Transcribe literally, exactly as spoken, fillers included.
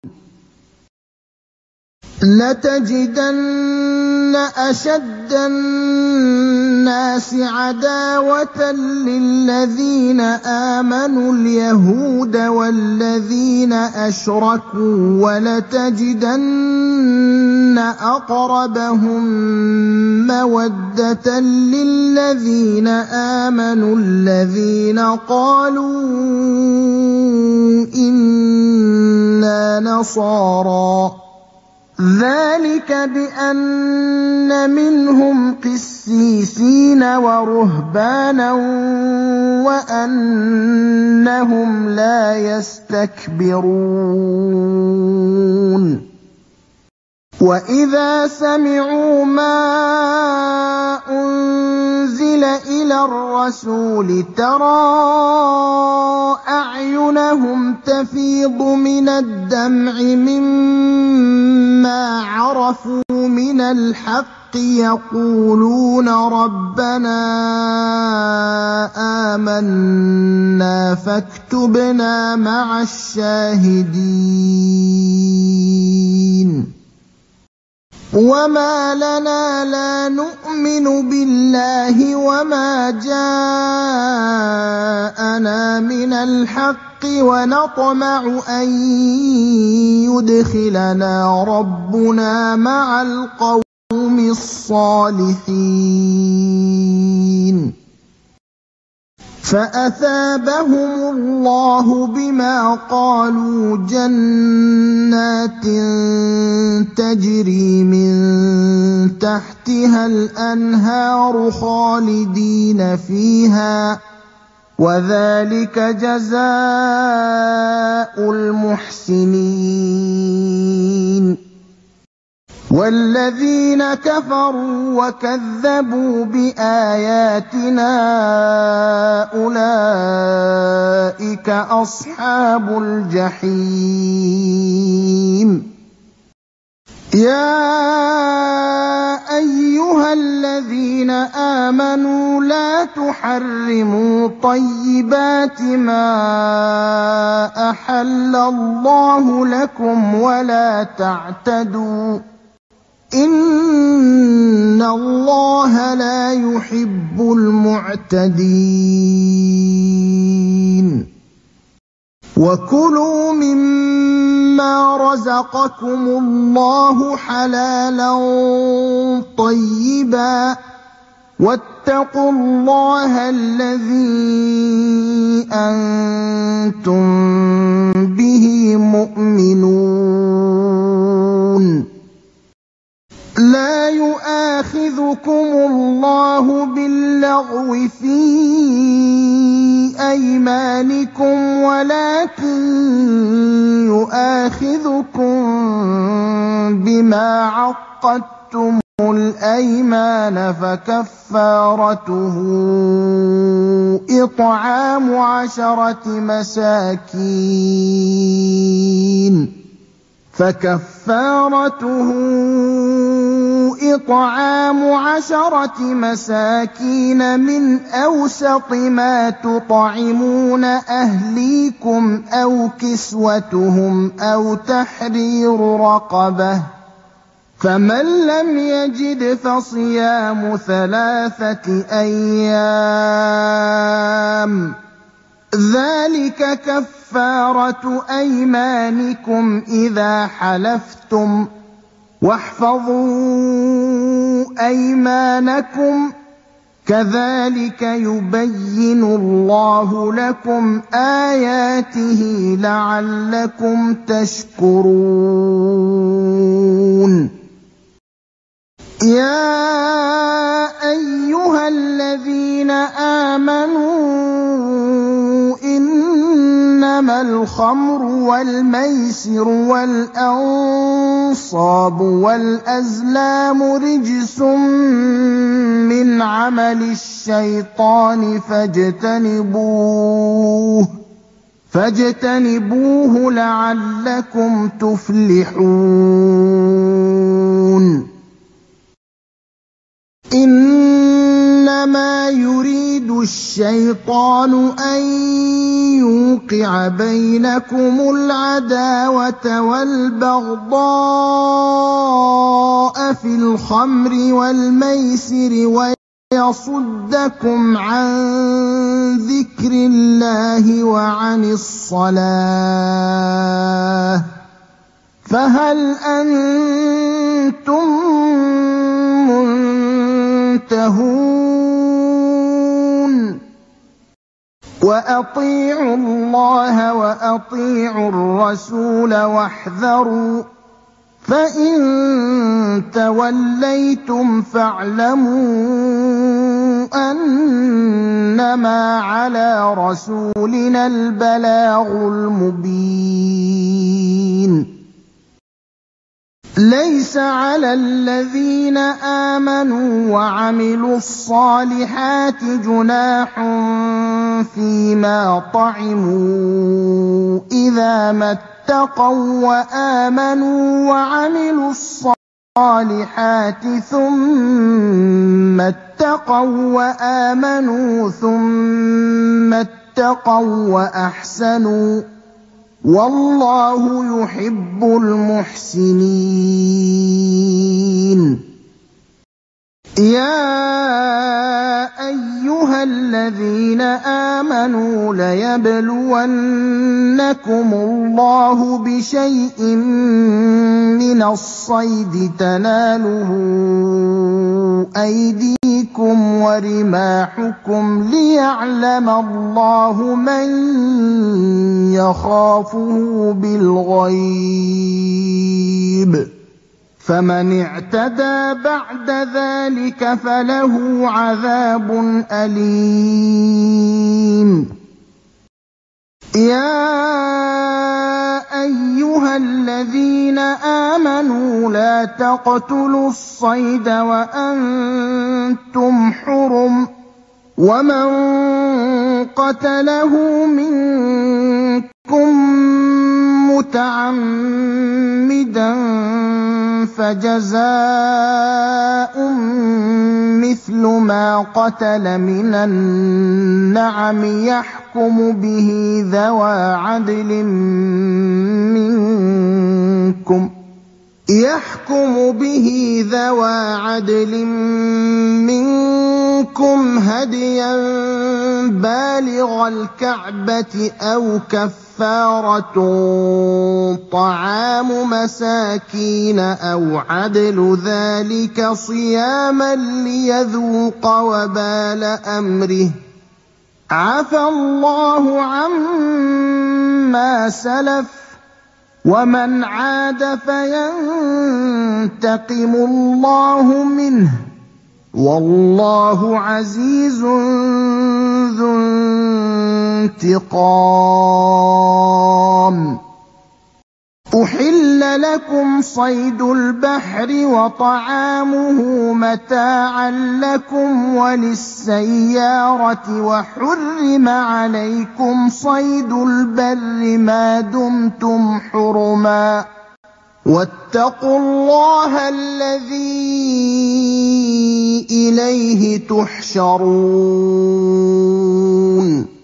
لَتَجِدَنَّ أَشَدَّ النَّاسِ عَدَاوَةً لِّلَّذِينَ آمَنُوا الْيَهُودَ وَالَّذِينَ أَشْرَكُوا وَلَتَجِدَنَّ أَقْرَبَهُم مَّوَدَّةً لِّلَّذِينَ آمَنُوا الَّذِينَ قَالُوا إِنَّا نَصَارَىٰ ۚ ذَٰلِكَ بِأَنَّ مِنْهُمْ قِسِّيسِينَ وَرُهْبَانًا وَأَنَّهُمْ لَا يَسْتَكْبِرُونَ وَإِذَا سَمِعُوا مَا أُنزِلَ إِلَى الرَّسُولِ تَرَىٰ أَعْيُنَهُمْ تَفِيضُ مِنَ الدَّمْعِ مِمَّا عَرَفُوا مِنَ الْحَقِّ يَقُولُونَ رَبَّنَا آمَنَّا فَاكْتُبْنَا مَعَ الشَّاهِدِينَ وَمَا لَنَا لَا نُؤْمِنُ بِاللَّهِ وَمَا جَاءَنَا مِنَ الْحَقِّ وَنَطْمَعُ أَن يُدْخِلَنَا رَبُّنَا مَعَ الْقَوْمِ الصَّالِحِينَ فَأَثَابَهُمُ اللَّهُ بِمَا قَالُوا جَنَّاتٍ تَجْرِي مِن تَحْتِهَا الْأَنْهَارُ خَالِدِينَ فِيهَا ۚ وَذَٰلِكَ جَزَاءُ الْمُحْسِنِينَ وَالَّذِينَ كَفَرُوا وَكَذَّبُوا بِآيَاتِنَا أُولَٰئِكَ أَصْحَابُ الْجَحِيمِ يَا أَيُّهَا الَّذِينَ آمَنُوا لَا تُحَرِّمُوا طَيِّبَاتِ مَا أَحَلَّ اللَّهُ لَكُمْ وَلَا تَعْتَدُوا ۚ إِنَّ اللَّهَ لَا يُحِبُّ الْمُعْتَدِينَ وَكُلُوا مِمَّا رَزَقَكُمُ اللَّهُ حَلَالًا طَيِّبًا ۚ وَاتَّقُوا اللَّهَ الَّذِي أَنتُم بِهِ مُؤْمِنُونَ لَا يُؤَاخِذُكُمُ اللَّهُ بِاللَّغْوِ فِي أَيْمَانِكُمْ وَلَٰكِن يُؤَاخِذُكُم بِمَا عَقَّدتُّمُ الْأَيْمَانَ فَكَفَّارَتُهُ إِطْعَامُ عَشَرَةِ مساكين فَكَفَّارَتُهُ إِطْعَامُ عَشَرَةِ مَسَاكِينَ مِنْ أَوْسَطِ مَا تُطْعِمُونَ أَهْلِيكُمْ أَوْ كِسْوَتُهُمْ أَوْ تَحْرِيرُ رَقَبَةٍ ۖ فَمَن لَّمْ يَجِدْ فَصِيَامُ ثَلَاثَةِ أَيَّامٍ ۚ ذَٰلِكَ كَفَّارَةُ أَيْمَانِكُمْ إِذَا حَلَفْتُمْ ۚ وَاحْفَظُوا أَيْمَانَكُمْ ۚ كَذَٰلِكَ يُبَيِّنُ اللَّهُ لَكُمْ آيَاتِهِ لَعَلَّكُمْ تَشْكُرُونَ يَا أَيُّهَا الَّذِينَ آمَنُوا إِنَّمَا الْخَمْرُ وَالْمَيْسِرُ وَالْأَنصَابُ وَالْأَزْلَامُ رِجْسٌ مِّنْ عَمَلِ الشَّيْطَانِ فَاجْتَنِبُوهُ فَاجْتَنِبُوهُ لَعَلَّكُمْ تُفْلِحُونَ إِنَّمَا يُرِيدُ الشَّيْطَانُ الشيطان أن يوقع بينكم العداوة والبغضاء في الخمر والميسر ويصدكم عن ذكر الله وعن الصلاة فهل أنتم منتهون وأطيعوا الله وأطيعوا الرسول واحذروا فإن توليتم فاعلموا أنما على رسولنا البلاغ المبين ليس على الذين آمنوا وعملوا الصالحات جناح فيما طعموا إذا ما اتقوا وآمنوا وعملوا الصالحات ثم اتقوا وآمنوا ثم اتقوا وأحسنوا والله يحب المحسنين يا أيها الذين آمنوا ليبلونكم الله بشيء من الصيد تناله أيديكم ورماحكم ليعلم الله من يخافه بالغيب فمن اعتدى بعد ذلك فله عذاب أليم يا أيها الذين آمنوا لا تقتلوا الصيد وأنتم حرم ومن قتله منكم متعمدا فجزاء مثل ما قتل من النعم يحكم به ذوى عدل منكم يحكم به ذوى عدل منكم هديا بالغ الكعبة أو كفارة طعام مساكين أو عدل ذلك صياما ليذوق وبال أمره عفى الله عما سلف ومن عاد فينتقم الله منه والله عزيز ذو انتقام أحل لكم صيد البحر وطعامه متاعا لكم وللسيارة وحرم عليكم صيد البر ما دمتم حرما واتقوا الله الذي إليه تحشرون